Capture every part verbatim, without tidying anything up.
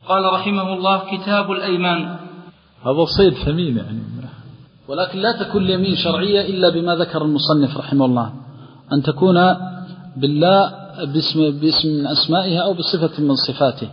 قال رحمه الله: كتاب الأيمان. هذا صيد ثمين يعني، ولكن لا تكون اليمين شرعية إلا بما ذكر المصنف رحمه الله، أن تكون بالله باسم, باسم من أسمائها أو بصفة من صفاته،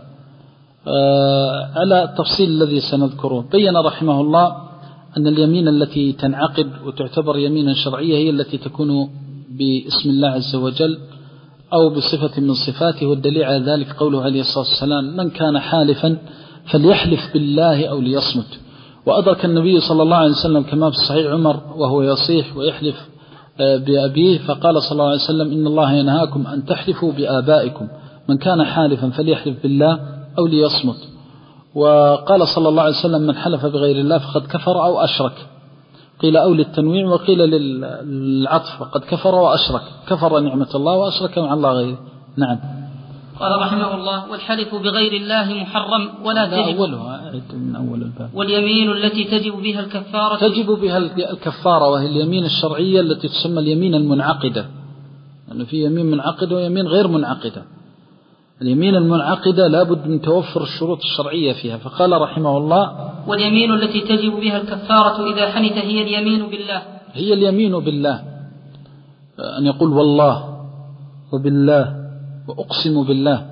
آه على التفصيل الذي سنذكره. بين رحمه الله أن اليمين التي تنعقد وتعتبر يمينا شرعية هي التي تكون باسم الله عز وجل أو بصفة من صفاته، والدليل على ذلك قوله عليه الصلاة والسلام: من كان حالفا فليحلف بالله أو ليصمت. وأدرك النبي صلى الله عليه وسلم كما في الصحيح عمر وهو يصيح ويحلف بأبيه، فقال صلى الله عليه وسلم: إن الله ينهاكم أن تحلفوا بآبائكم، من كان حالفا فليحلف بالله أو ليصمت. وقال صلى الله عليه وسلم: من حلف بغير الله فقد كفر أو أشرك، قيل أو للتنويع وقيل للعطف، وقد كفر وأشرك، كفر نعمة الله وأشرك مع الله غيره. نعم. قال رحمه الله: والحلف بغير الله محرم ولا تجب. أولها من أول الباب. واليمين التي تجب بها الكفارة تجب بها الكفارة، وهي اليمين الشرعية التي تسمى اليمين المنعقدة، لأنه في يمين منعقدة ويمين غير منعقدة. اليمين المنعقدة لا بد من توفر الشروط الشرعية فيها، فقال رحمه الله: واليمين التي تجب بها الكفارة إذا حنث هي اليمين بالله. هي اليمين بالله، أن يقول والله وبالله وأقسم بالله.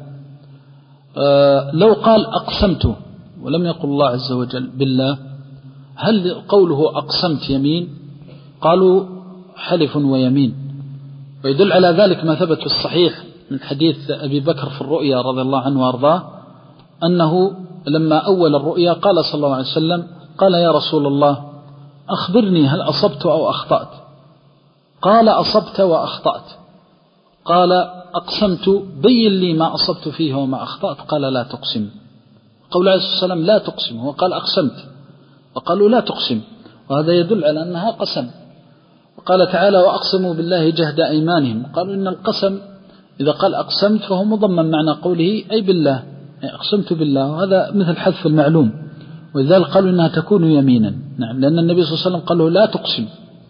آه لو قال أقسمت ولم يقل الله عز وجل بالله، هل قوله أقسمت يمين؟ قالوا حلف ويمين. ويدل على ذلك ما ثبت في الصحيح من حديث أبي بكر في الرؤيا رضي الله عنه وأرضاه، أنه لما أول الرؤيا قال صلى الله عليه وسلم: قال يا رسول الله أخبرني هل أصبت أو أخطأت؟ قال أصبت وأخطأت. قال أقسمت بين لي ما أصبت فيه وما أخطأت. قال لا تقسم. قول عليه الصلاة والسلام لا تقسم، هو قال أقسمت، وقالوا لا تقسم، وهذا يدل على أنها قسم. وقال تعالى: وأقسموا بالله جهد أيمانهم. قالوا إن القسم إذا قال أقسمت فهو مضمن معنى قوله أي بالله، يعني أقسمت بالله، وهذا مثل حذف المعلوم، ولذلك قالوا إنها تكون يمينا. نعم، لأن النبي صلى الله عليه وسلم قال له لا تقسم،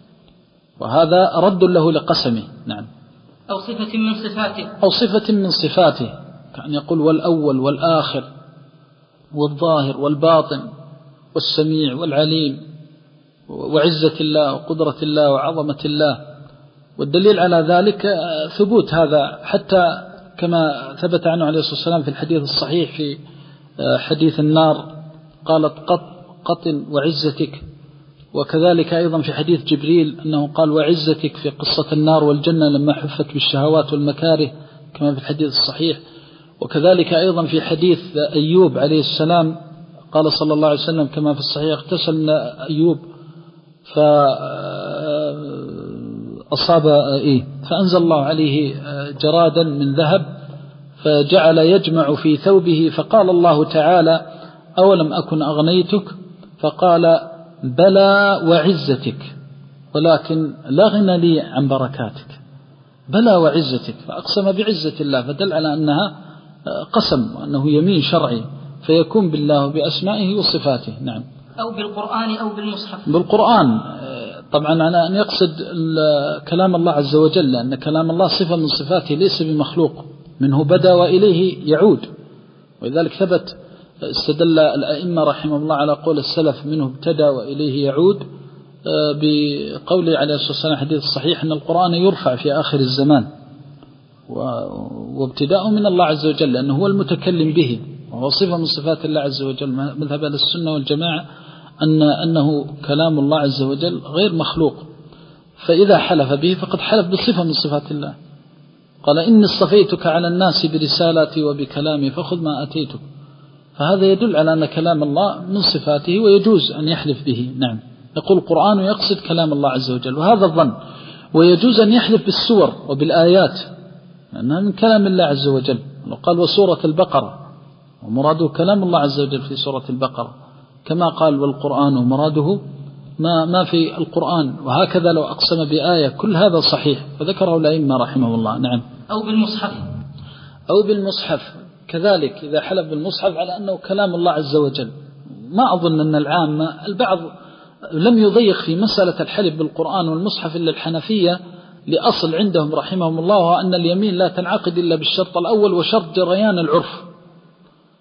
وهذا رد له لقسمه. نعم. أو صفة من صفاته أو صفة من صفاته، كأن يقول والأول والآخر والظاهر والباطن والسميع والعليم وعزة الله وقدرة الله وعظمة الله. والدليل على ذلك ثبوت هذا، حتى كما ثبت عنه عليه الصلاة والسلام في الحديث الصحيح في حديث النار، قالت قط قط وعزتك. وكذلك أيضا في حديث جبريل أنه قال وعزتك في قصة النار والجنة لما حفت بالشهوات والمكاره كما في الحديث الصحيح. وكذلك أيضا في حديث أيوب عليه السلام قال صلى الله عليه وسلم كما في الصحيح: اغتسل أيوب فأصاب إيه فأنزل الله عليه جرادا من ذهب فجعل يجمع في ثوبه، فقال الله تعالى: أولم أكن أغنيتك؟ فقال: بلى وعزتك، ولكن لا غنى لي عن بركاتك. بلى وعزتك، فأقسم بعزة الله، فدل على أنها قسم وأنه يمين شرعي، فيكون بالله بأسمائه وصفاته. نعم. أو بالقرآن أو بالمصحف. بالقرآن طبعا على أن يقصد كلام الله عز وجل، لأن كلام الله صفة من صفاته ليس بمخلوق، منه بدأ وإليه يعود. ولذلك ثبت استدل الأئمة رحمه الله على قول السلف: منه ابتدأ وإليه يعود، بقوله عليه الصلاة والسلام حديث الصحيح أن القرآن يرفع في آخر الزمان، وابتداء من الله عز وجل لأنه هو المتكلم به، وهو صفة من صفات الله عز وجل. مذهب أهل السنة والجماعة أن أنه كلام الله عز وجل غير مخلوق، فإذا حلف به فقد حلف بصفة من صفات الله. قال: إني اصطفيتك على الناس برسالتي وبكلامي فخذ ما أتيتك. فهذا يدل على أن كلام الله من صفاته ويجوز أن يحلف به. نعم. يقول القرآن ويقصد كلام الله عز وجل، وهذا الظن. ويجوز أن يحلف بالسور وبالآيات لأنها من كلام الله عز وجل. وقال: وسورة البقرة، ومراده كلام الله عز وجل في سورة البقرة، كما قال: والقرآن ومراده ما, ما في القرآن. وهكذا لو أقسم بآية، كل هذا صحيح، فذكره الأئمة رحمه الله. نعم. أو بالمصحف. أو بالمصحف كذلك، إذا حلف بالمصحف على أنه كلام الله عز وجل. ما أظن أن العامة، البعض لم يضيق في مسألة الحلف بالقرآن والمصحف إلا الحنفية، لأصل عندهم رحمهم الله أن اليمين لا تنعقد إلا بالشرط الأول وشرط جريان العرف.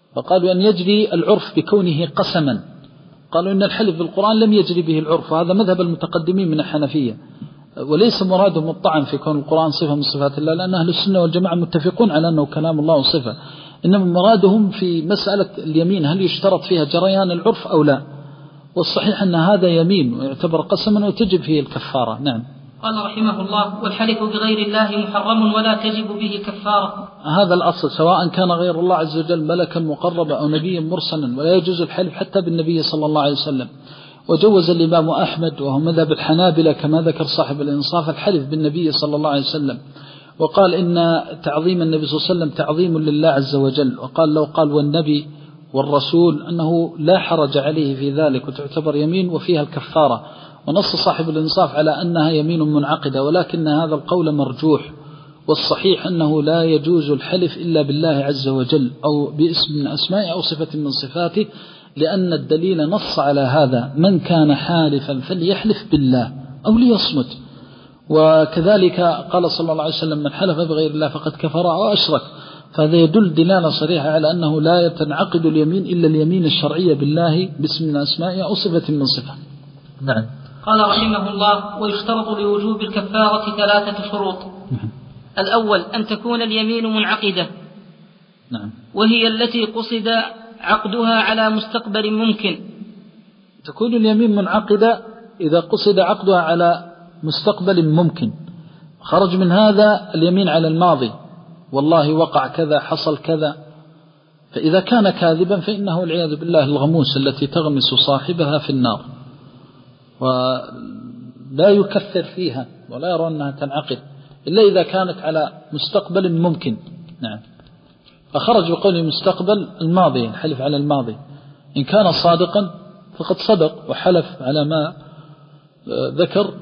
فقالوا أن يجري العرف بكونه قسما، قالوا إن الحلف بالقرآن لم يجري به العرف، وهذا مذهب المتقدمين من الحنفية، وليس مرادهم الطعن في كون القرآن صفة من صفات الله، لأن أهل السنة والجماعة متفقون على أنه كلام الله وصفة، إنما مرادهم في مسألة اليمين هل يشترط فيها جريان العرف أو لا، والصحيح أن هذا يمين ويعتبر قسما وتجب فيه الكفارة. نعم. قال رحمه الله: والحلف بغير الله محرم ولا تجب به كفارة. هذا الأصل، سواء كان غير الله عز وجل ملكا مقربا أو نبيا مرسلا، ولا يجوز الحلف حتى بالنبي صلى الله عليه وسلم. وجوز الإمام أحمد وهو مذهب الحنابلة كما ذكر صاحب الإنصاف الحلف بالنبي صلى الله عليه وسلم، وقال إن تعظيم النبي صلى الله عليه وسلم تعظيم لله عز وجل، وقال لو قال والنبي والرسول أنه لا حرج عليه في ذلك وتعتبر يمين وفيها الكفارة. ونص صاحب الإنصاف على أنها يمين منعقدة، ولكن هذا القول مرجوح، والصحيح أنه لا يجوز الحلف إلا بالله عز وجل أو باسم من أسمائه أو صفة من صفاته، لأن الدليل نص على هذا: من كان حالفا فليحلف بالله أو ليصمت. وكذلك قال صلى الله عليه وسلم: من حلف بغير الله فقد كفر أو أشرك. فهذا يدل دلالة صريحة على أنه لا يتنعقد اليمين إلا اليمين الشرعية بالله باسم من أسمائه أو صفة من صفة. نعم. قال رحمه الله: ويشترط لوجوب الكفارة ثلاثة شروط. الأول أن تكون اليمين منعقدة، نعم، وهي التي قصد عقدها على مستقبل ممكن. تكون اليمين منعقدة إذا قصد عقدها على مستقبل ممكن، خرج من هذا اليمين على الماضي، والله وقع كذا حصل كذا، فإذا كان كاذبا فإنه والعياذ بالله الغموس التي تغمس صاحبها في النار، ولا يكفر فيها ولا يرى أنها تنعقد إلا إذا كانت على مستقبل ممكن. نعم. فخرج بقوله مستقبل الماضي، الحلف على الماضي، إن كان صادقا فقد صدق وحلف على ما ذكر،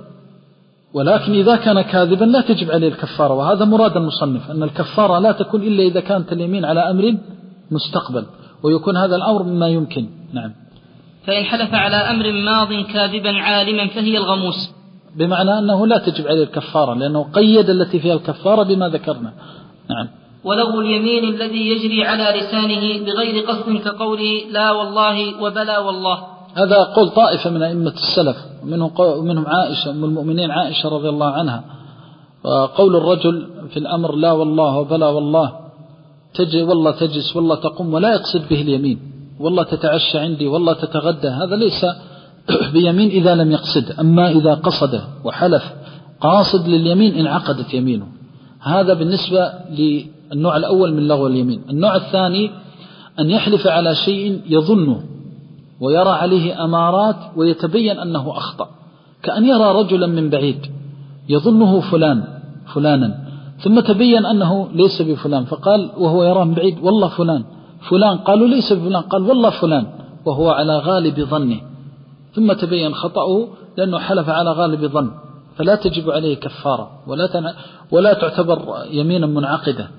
ولكن إذا كان كاذبا لا تجب عليه الكفارة. وهذا مراد المصنف، أن الكفارة لا تكون إلا إذا كانت اليمين على أمر مستقبل، ويكون هذا الأمر مما يمكن. نعم. فإن حلف على أمر ماض كاذبا عالما فهي الغموس، بمعنى أنه لا تجب عليه الكفارة، لأنه قيد التي فيها الكفارة بما ذكرنا. نعم. ولو اليمين الذي يجري على لسانه بغير قصد كقوله لا والله وبلا والله. هذا قول طائفة من أئمة السلف، ومنهم عائشة أم المؤمنين عائشة رضي الله عنها. وقول الرجل في الأمر لا والله وبلا والله، تجي والله تجلس والله تقوم ولا يقصد به اليمين، والله تتعشى عندي والله تتغدى، هذا ليس بيمين إذا لم يقصد. أما إذا قصده وحلف قاصد لليمين انعقدت يمينه. هذا بالنسبة للنوع الأول من لغو اليمين. النوع الثاني أن يحلف على شيء يظنه ويرى عليه أمارات ويتبين أنه أخطأ، كأن يرى رجلا من بعيد يظنه فلان فلانا ثم تبين أنه ليس بفلان، فقال وهو يراه من بعيد والله فلان فلان، قالوا ليس بفلان، قال والله فلان، وهو على غالب ظنه، ثم تبين خطأه لأنه حلف على غالب ظن، فلا تجب عليه كفارة ولا تنع... ولا تعتبر يمينا منعقدة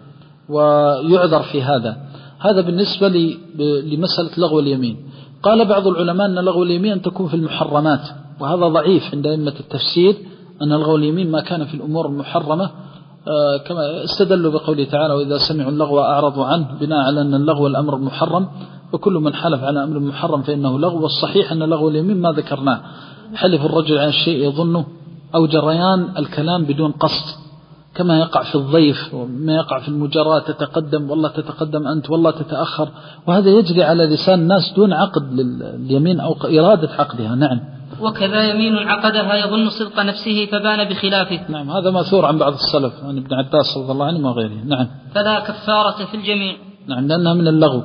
ويعذر في هذا. هذا بالنسبة ل... لمسألة لغو اليمين. قال بعض العلماء أن لغو اليمين تكون في المحرمات، وهذا ضعيف عند أئمة التفسير، أن لغو اليمين ما كان في الأمور المحرمة، آه كما استدلوا بقوله تعالى وإذا سمعوا اللغو أعرضوا عنه، بناء على أن اللغو الأمر محرم، وكل من حلف على أمر محرم فإنه لغو. والصحيح أن لغو اليمين ما ذكرناه، حلف الرجل على الشيء يظنه، أو جريان الكلام بدون قصد، كما يقع في الضيف وما يقع في المجاراة، تتقدم والله تتقدم أنت والله تتأخر، وهذا يجري على لسان الناس دون عقد لليمين أو إرادة عقدها. نعم. وكذا يمين عقدها يظن صدق نفسه فبان بخلافه. نعم، هذا ماثور عن بعض السلف، عن ابن عباس رضي الله عنه وغيره. نعم. فلا كفارة في الجميع. نعم، لأنها من اللغو.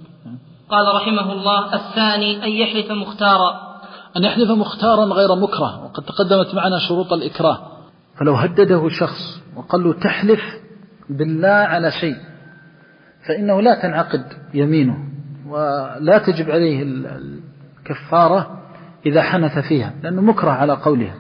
قال رحمه الله: الثاني أن يحلف مختارا، أن يحلف مختارا غير مكره، وقد تقدمت معنا شروط الإكراه. فلو هدده شخص وقال له تحلف بالله على شيء فإنه لا تنعقد يمينه ولا تجب عليه الكفارة إذا حنث فيها، لأنه مكره على قولها.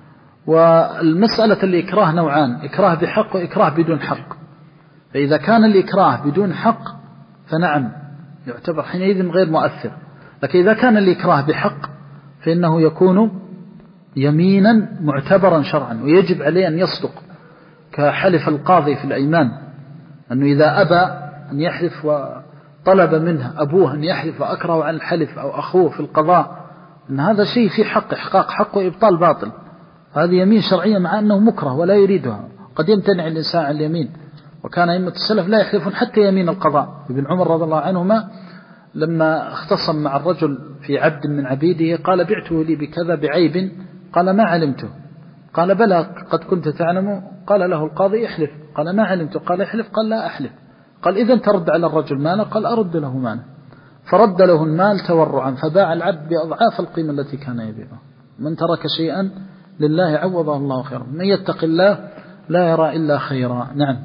والمسألة الإكراه نوعان: إكراه بحق وإكراه بدون حق. فإذا كان الإكراه بدون حق فنعم يعتبر حينئذ غير مؤثر، لكن إذا كان الإكراه بحق فإنه يكون يمينا معتبرا شرعا، ويجب عليه أن يصدق، كحلف القاضي في الأيمان، أنه إذا أبى أن يحلف طلب منه أبوه أن يحلف وأكره عن الحلف أو أخوه في القضاء، أن هذا شيء في حق إحقاق حق وإبطال باطل، هذه يمين شرعية مع أنه مكره ولا يريدها. قد يمتنع الإنسان عن اليمين، وكان أئمة السلف لا يحلفون حتى يمين القضاء. ابن عمر رضي الله عنهما لما اختصم مع الرجل في عبد من عبيده قال بعته لي بكذا بعيب، قال ما علمته، قال بلى قد كنت تعلم، قال له القاضي احلف، قال ما علمته، قال احلف، قال لا أحلف، قال إذن ترد على الرجل ماله، قال أرد له ماله، فرد له المال تورعا، فباع العبد بأضعاف القيمة التي كان يبيعها. من ترك شيئا لله عوضه الله خيرا، من يتق الله لا يرى إلا خيرا. نعم.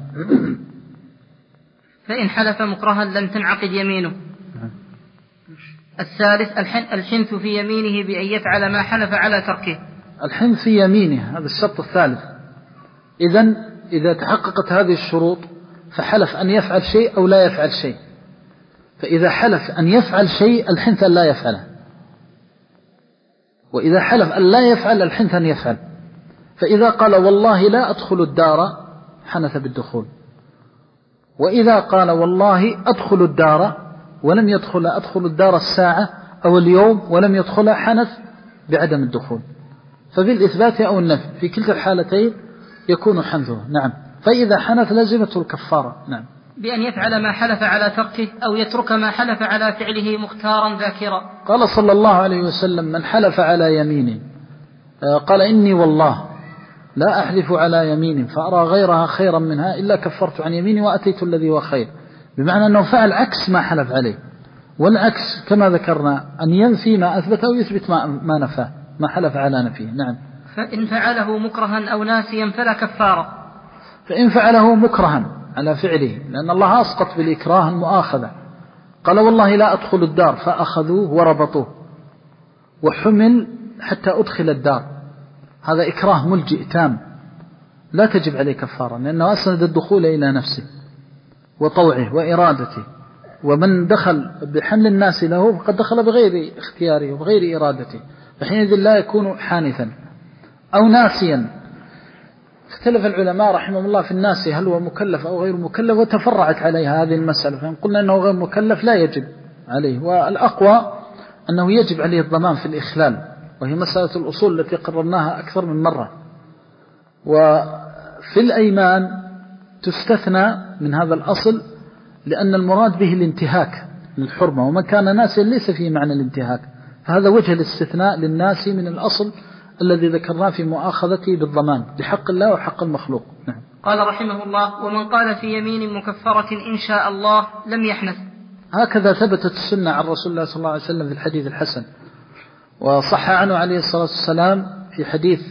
فإن حلف مكرها لم تنعقد يمينه. الثالث الحنث في يمينه بأن يفعل ما حلف على تركه. الحنث في يمينه هذا الشرط الثالث. إذن إذا تحققت هذه الشروط فحلف أن يفعل شيء أو لا يفعل شيء، فإذا حلف أن يفعل شيء الحنث أن لا يفعله، وإذا حلف أن لا يفعل الحنث أن يفعل. فإذا قال والله لا أدخل الدار حنث بالدخول، وإذا قال والله أدخل الدار ولم يدخل أدخل الدار الساعة أو اليوم ولم يدخل حنث بعدم الدخول. فبالإثبات أو النفي في كلتا الحالتين يكون حنثه. نعم. فإذا حنث لزمته الكفارة. نعم. بأن يفعل ما حلف على تركه أو يترك ما حلف على فعله مختارا ذاكرا. قال صلى الله عليه وسلم من حلف على يمين قال إني والله لا أحلف على يمين فأرى غيرها خيرا منها إلا كفرت عن يميني وأتيت الذي هو خير، بمعنى أنه فعل عكس ما حلف عليه، والعكس كما ذكرنا أن ينفي ما أثبت أو يثبت ما, ما نفاه ما حلف على نفيه. نعم. فإن فعله مكرها أو ناسيا فلا كفارة. فإن فعله مكرها على فعله، لأن الله أسقط بالإكراه المؤاخذة، قال والله لا أدخل الدار فأخذوه وربطوه وحمل حتى أدخل الدار، هذا إكراه ملجئ تام لا تجب عليه كفارة، لأنه أسند الدخول إلى نفسه وطوعه وإرادته، ومن دخل بحمل الناس له فقد دخل بغير اختياره وبغير إرادته، فحينئذ لا يكون حانثا. أو ناسيا، اختلف العلماء رحمهم الله في الناس هل هو مكلف أو غير مكلف، وتفرعت عليها هذه المسألة، فإن قلنا أنه غير مكلف لا يجب عليه، والأقوى أنه يجب عليه الضمان في الإخلال، وهي مسألة الأصول التي قررناها أكثر من مرة. وفي الأيمان تستثنى من هذا الأصل لأن المراد به الانتهاك للحرمة، ومن كان ناسيا ليس فيه معنى الانتهاك، فهذا وجه الاستثناء للناس من الأصل الذي ذكرناه في مؤاخذته بالضمان بحق الله وحق المخلوق. نعم. قال رحمه الله ومن قال في يمين مكفرة إن شاء الله لم يحنث. هكذا ثبتت السنة عن رسول الله صلى الله عليه وسلم في الحديث الحسن، وصح عنه عليه الصلاة والسلام في حديث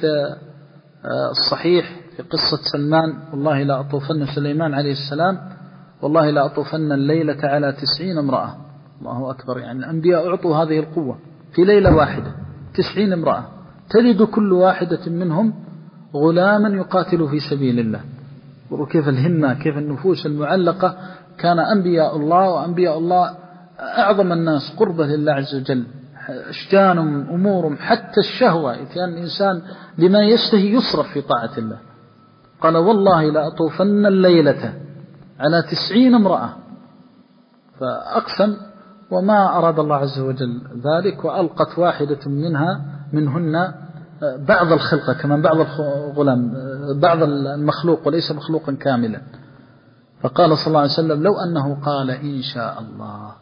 الصحيح في قصة سلمان والله لا أطوفن سليمان عليه السلام والله لا أطوفن الليلة على تسعين امرأة. الله أكبر، يعني الأنبياء أعطوا هذه القوة في ليلة واحدة، تسعين امرأة تلد كل واحدة منهم غلاما يقاتل في سبيل الله. وكيف الهمة، كيف النفوس المعلقة. كان أنبياء الله وأنبياء الله أعظم الناس قربة لله عز وجل، أشجانهم أمورهم حتى الشهوة، كان الإنسان لما يشتهي يصرف في طاعة الله. قال والله لا أطوفن الليلة على تسعين امرأة، فأقسم وما أراد الله عز وجل ذلك، وألقت واحدة منها منهن بعض الخلقة كمان بعض الغلام بعض المخلوق وليس مخلوقا كاملا. فقال صلى الله عليه وسلم لو أنه قال إن شاء الله.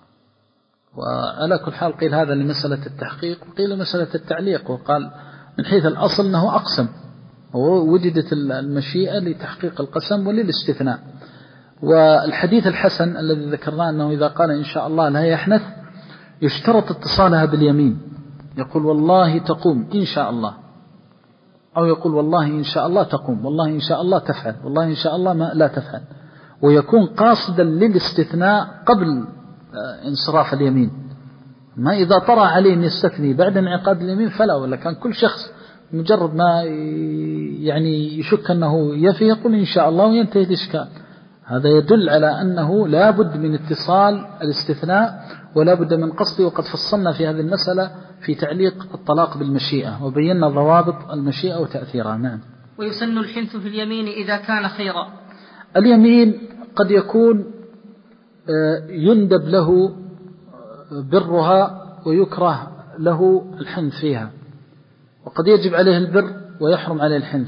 وعلى كل حال قيل هذا لمسألة التحقيق وقيل مسألة التعليق، وقال من حيث الأصل أنه أقسم، ووجدت المشيئة لتحقيق القسم وللاستثناء. والحديث الحسن الذي ذكرناه أنه إذا قال إن شاء الله لا يحنث يشترط اتصالها باليمين، يقول والله تقوم إن شاء الله، أو يقول والله إن شاء الله تقوم، والله إن شاء الله تفعل، والله إن شاء الله ما لا تفعل، ويكون قاصدا للاستثناء قبل انصراف اليمين. ما إذا طرأ عليه أن يستثني بعد انعقاد اليمين فلا، ولا كان كل شخص مجرد ما يعني يشك أنه يفي يقول إن شاء الله وينتهي الإشكال. هذا يدل على أنه لا بد من اتصال الاستثناء ولا بد من قصده. وقد فصلنا في هذه المسألة في تعليق الطلاق بالمشيئة وبينا ضوابط المشيئة وتأثيرها. نعم. ويسن الحنث في اليمين إذا كان خيرا. اليمين قد يكون يندب له برها ويكره له الحنث فيها، وقد يجب عليه البر ويحرم عليه الحنث،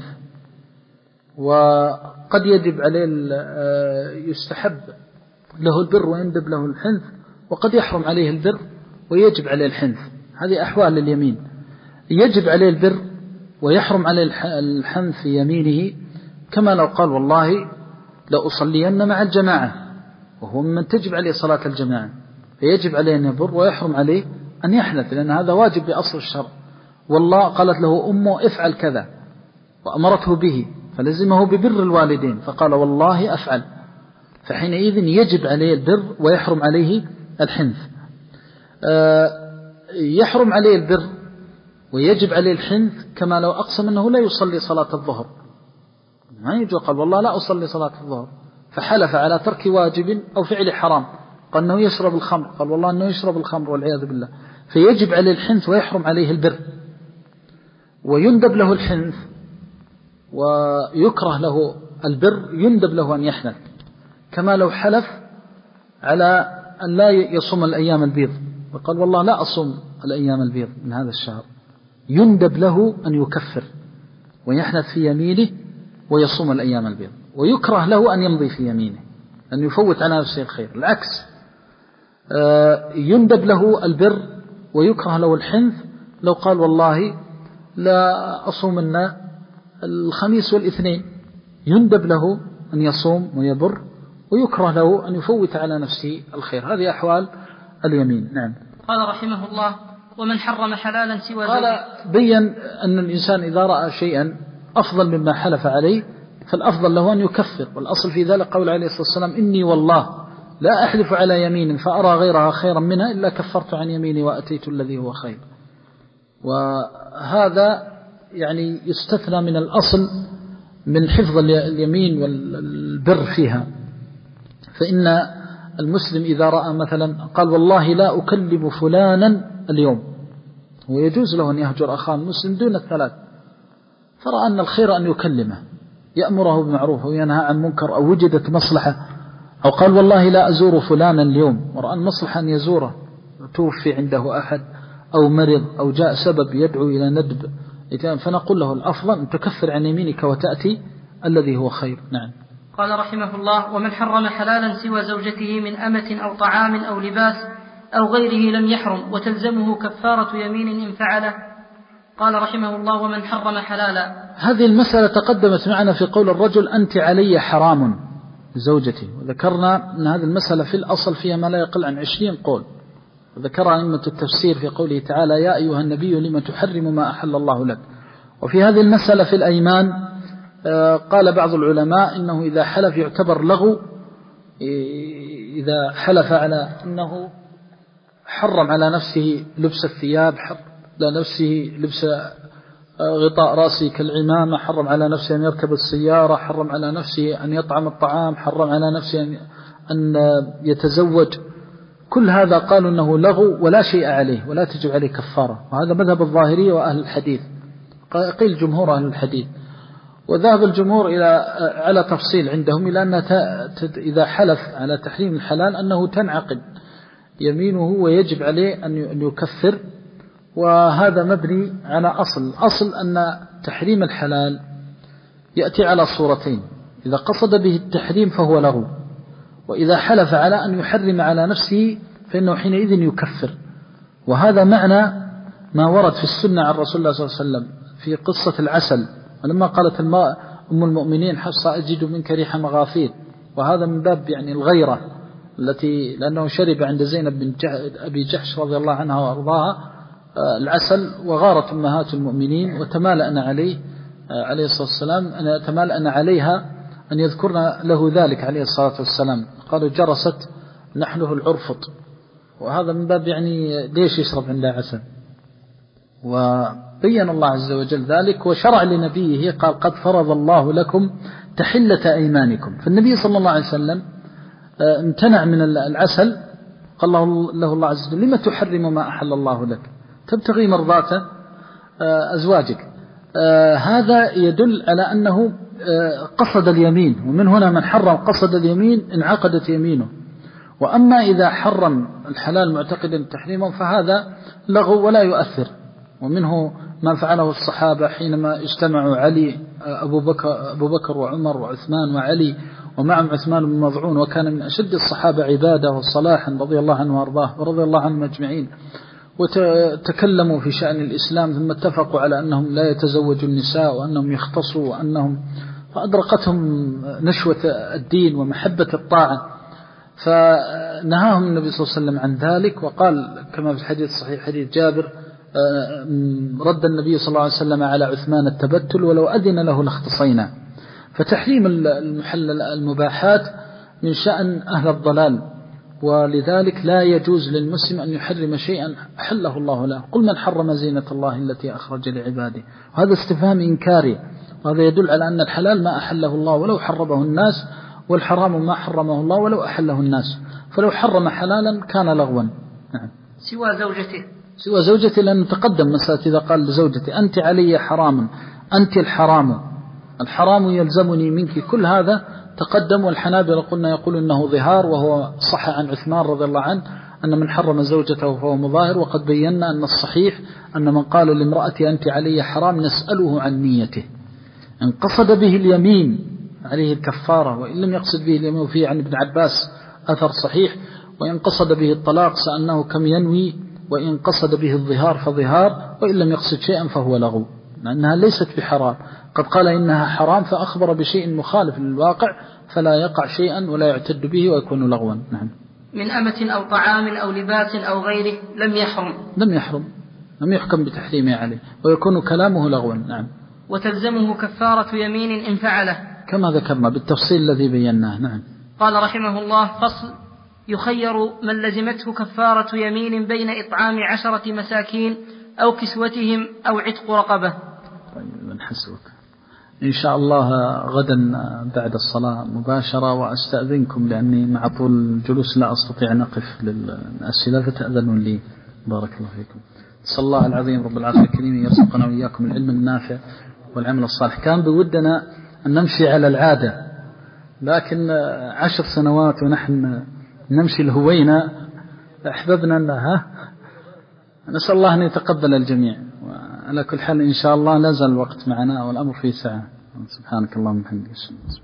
وقد يجب عليه يستحب له البر ويندب له الحنث، وقد يحرم عليه البر ويجب عليه الحنث. هذه أحوال اليمين. يجب عليه البر ويحرم عليه الحنث في يمينه، كما لو قال والله لأصلين مع الجماعة، وهو من تجب عليه صلاة الجماعة، فيجب عليه أن يبر ويحرم عليه أن يحنث، لأن هذا واجب بأصل الشرع. والله قالت له أمه افعل كذا وأمرته به، فلزمه ببر الوالدين، فقال والله أفعل، فحينئذ يجب عليه البر ويحرم عليه الحنث. يحرم عليه البر ويجب عليه الحنث كما لو أقسم أنه لا يصلي صلاة الظهر، ما يجي قال والله لا أصلي صلاة الظهر، فحلف على ترك واجب أو فعل حرام، قال أنه يشرب الخمر، قال والله أنه يشرب الخمر والعياذ بالله، فيجب عليه الحنث ويحرم عليه البر، ويندب له الحنث ويكره له البر، يندب له أن يحنث، كما لو حلف على أن لا يصوم الأيام البيض، وقال والله لا أصوم الأيام البيض من هذا الشهر، يندب له أن يكفر ويحنث في يمينه ويصوم الأيام البيض، ويكره له أن يمضي في يمينه، أن يفوت على نفسه الخير. العكس، يندب له البر ويكره له الحنث، لو قال والله لا أصومن الخميس والاثنين، يندب له أن يصوم ويبر، ويكره له أن يفوت على نفسه الخير. هذه أحوال اليمين. نعم. قال رحمه الله: ومن حرم حلالا سوى قال زوجه. بين أن الإنسان إذا رأى شيئا أفضل مما حلف عليه فالأفضل له أن يكفر، والأصل في ذلك قول عليه الصلاة والسلام: إني والله لا أحلف على يمين فأرى غيرها خيرا منها إلا كفرت عن يميني وأتيت الذي هو خير. وهذا يعني يستثنى من الأصل من حفظ اليمين والبر فيها، فإن المسلم إذا رأى مثلا قال والله لا أكلم فلانا اليوم، ويجوز له أن يهجر أخاه المسلم دون الثلاث، فرأى أن الخير أن يكلمه، يأمره بمعروف وينهى عن منكر، أو وجدت مصلحة، أو قال والله لا أزور فلانا اليوم، ورأى المصلحة أن يزوره، توفي عنده أحد أو مرض أو جاء سبب يدعو إلى ندب، فنقول له الأفضل أن تكفر عن يمينك وتأتي الذي هو خير. نعم. قال رحمه الله: ومن حرم حلالا سوى زوجته من أمة أو طعام أو لباس أو غيره لم يحرم، وتلزمه كفارة يمين إن فعله. قال رحمه الله: ومن حرم حلالا. هذه المسألة تقدمت معنا في قول الرجل أنت علي حرام زوجتي، وذكرنا أن هذه المسألة في الأصل فيها ما لا يقل عن عشرين قول، وذكرها أئمة التفسير في قوله تعالى: يا أيها النبي لما تحرم ما أحل الله لك. وفي هذه المسألة في الأيمان قال بعض العلماء إنه إذا حلف يعتبر لغو، إذا حلف على أنه حرم على نفسه لبس الثياب، حرم على نفسه لبس غطاء رأسه كالعمامة، حرم على نفسه أن يركب السيارة، حرم على نفسه أن يطعم الطعام، حرم على نفسه أن يتزوج، كل هذا قالوا أنه لغو ولا شيء عليه ولا تجب عليه كفارة، وهذا مذهب الظاهرية وأهل الحديث، قيل جمهور أهل الحديث. وذهب الجمهور إلى على تفصيل عندهم إلى أن إذا حلف على تحريم الحلال أنه تنعقد يمينه ويجب عليه أن يكفر، وهذا مبني على أصل أصل أن تحريم الحلال يأتي على صورتين: إذا قصد به التحريم فهو لغو، وإذا حلف على أن يحرم على نفسه فإنه حينئذ يكفر. وهذا معنى ما ورد في السنة عن رسول الله صلى الله عليه وسلم في قصة العسل، ولما قالت الماء أم المؤمنين: حفصة أجد منك ريح مغافير، وهذا من باب يعني الغيرة التي لأنه شرب عند زينب بن أبي جحش رضي الله عنها وأرضاها العسل، وغارت أمهات المؤمنين وتمالأن عليه عليه الصلاة والسلام أن تمالأن عليها أن يذكرنا له ذلك عليه الصلاة والسلام، قالوا جرست نحله العرفط، وهذا من باب يعني ليش يشرب عنده عسل. وبين الله عز وجل ذلك وشرع لنبيه، قال: قد فرض الله لكم تحلة أيمانكم. فالنبي صلى الله عليه وسلم امتنع من العسل، قال له الله عز وجل: لما تحرم ما أحل الله لك تبتغي مرضات أزواجك. هذا يدل على أنه قصد اليمين، ومن هنا من حرم قصد اليمين انعقدت يمينه. وأما إذا حرم الحلال معتقدا تحريمه فهذا لغو ولا يؤثر. ومنه ما فعله الصحابة حينما اجتمعوا علي أبو بكر, أبو بكر وعمر وعثمان وعلي ومعهم عثمان بن مظعون، وكان من أشد الصحابة عبادة وصلاحا رضي الله عنه وارضاه ورضي الله عنهم أجمعين، وتكلموا في شأن الإسلام ثم اتفقوا على أنهم لا يتزوجوا النساء وأنهم يختصوا وأنهم، فأدركتهم نشوة الدين ومحبة الطاعة، فنهاهم النبي صلى الله عليه وسلم عن ذلك، وقال كما في الحديث الصحيح حديث جابر رد النبي صلى الله عليه وسلم على عثمان التبتل ولو أذن له لاختصينا. فتحريم المحلل المباحات من شأن أهل الضلال، ولذلك لا يجوز للمسلم أن يحرم شيئا أحله الله له. قل من حرم زينة الله التي أخرج لعباده، وهذا استفهام إنكاري، وهذا يدل على أن الحلال ما أحله الله ولو حرمه الناس، والحرام ما حرمه الله ولو أحله الناس، فلو حرم حلالا كان لغوا. نعم. سوى زوجته سوى زوجته، لأنه تقدم مسألة إذا قال لزوجتي أنت علي حرام، أنت الحرام، الحرام يلزمني منك، كل هذا تقدم. والحنابلة قلنا يقول إنه ظهار، وهو صح عن عثمان رضي الله عنه أن من حرم زوجته فهو مظاهر. وقد بينا أن الصحيح أن من قال لامرأتي أنت علي حرام نسأله عن نيته، إن قصد به اليمين عليه الكفارة، وإن لم يقصد به اليمين. وفيه عن ابن عباس أثر صحيح، وإن قصد به الطلاق سألناه كم ينوي، وإن قصد به الظهار فظهار، وإن لم يقصد شيئا فهو لغو، لأنها ليست بحرام. قد قال إنها حرام فأخبر بشيء مخالف للواقع، فلا يقع شيئا ولا يعتد به ويكون لغوا. نعم. من أمة أو طعام أو لباس أو غيره لم يحرم لم يحرم لم يحكم بتحريمه عليه، ويكون كلامه لغوا. نعم. وتلزمه كفارة يمين إن فعله، كما ذكرنا بالتفصيل الذي بيناه. نعم. قال رحمه الله: فصل: يخير من لزمته كفارة يمين بين إطعام عشرة مساكين أو كسوتهم أو عتق رقبة. طيب من حسبك إن شاء الله غدا بعد الصلاة مباشرة، وأستأذنكم لأني مع طول الجلوس لا أستطيع أن أقف للأسئلة، فتأذنوا لي. بارك الله فيكم. صلى الله العظيم رب العرش الكريم يرزقنا وإياكم العلم النافع والعمل الصالح. كان بودنا أن نمشي على العادة، لكن عشر سنوات ونحن نمشي الهوينة، أحببنا أنها نسأل الله أن يتقبل الجميع. وعلى كل حال إن شاء الله لا زال الوقت معنا والأمر فيه ساعة. سبحانك اللهم وبحمدك.